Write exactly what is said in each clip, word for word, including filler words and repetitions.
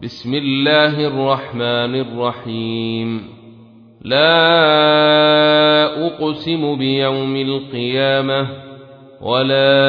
بسم الله الرحمن الرحيم. لا أقسم بيوم القيامة ولا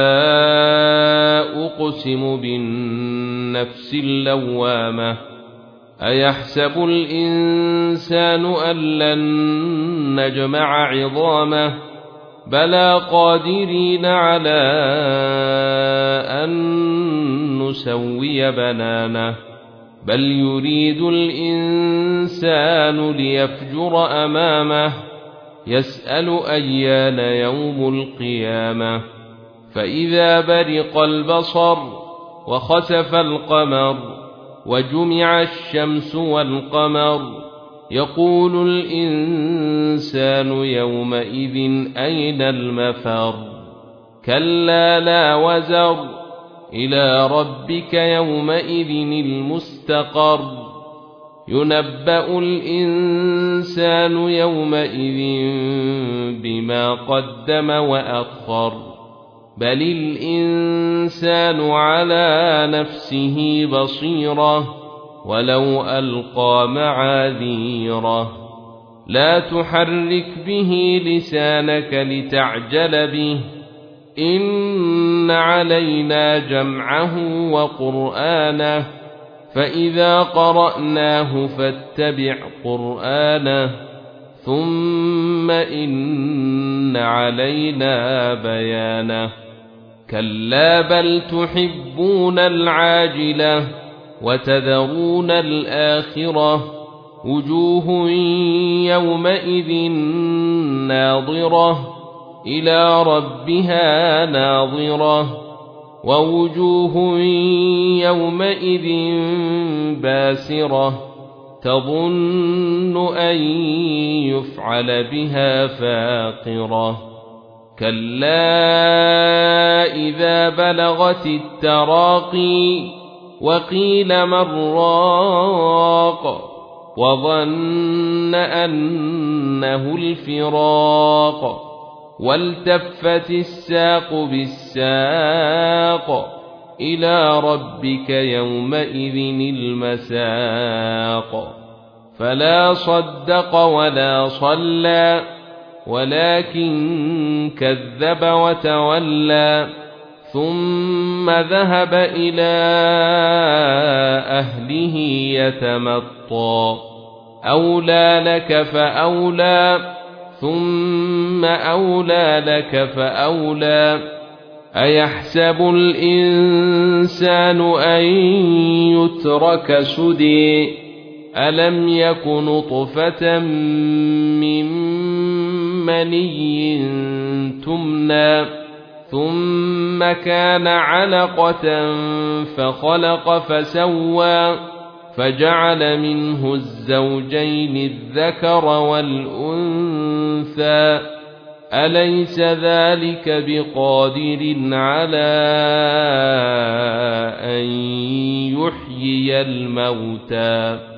أقسم بالنفس اللوامة. أيحسب الإنسان أن لن نجمع عظامه بلى قادرين على أن نسوي بنانه بل يريد الإنسان ليفجر أمامه يسأل أيان يوم القيامة. فإذا برق البصر وخسف القمر وجمع الشمس والقمر يقول الإنسان يومئذ أين المفر. كلا لا وزر إلى ربك يومئذ المستقر. ينبأ الإنسان يومئذ بما قدم وأخر بل الإنسان على نفسه بصيرة ولو ألقى معاذيره. لا تحرك به لسانك لتعجل به إن علينا جمعه وقرآنه فإذا قرأناه فاتبع قرآنه ثم إن علينا بيانه. كلا بل تحبون العاجلة وتذرون الآخرة وجوه يومئذ ناظرة إلى ربها ناظرة ووجوه يومئذ باسرة تظن أن يفعل بها فاقرة. كلا إذا بلغت التراقي وقيل من راق وظن أنه الفراق والتفت الساق بالساق إلى ربك يومئذ المساق. فلا صدق ولا صلى ولكن كذب وتولى ثم ذهب إلى أهله يتمطى. أولى لك فأولى ثم أولى لك فأولى. أيحسب الإنسان أن يترك سدى ألم يك نطفة من مني تمنى ثم كان علقة فخلق فسوى فجعل منه الزوجين الذكر والأنثى أليس ذلك بقادر على أن يحيي الموتى.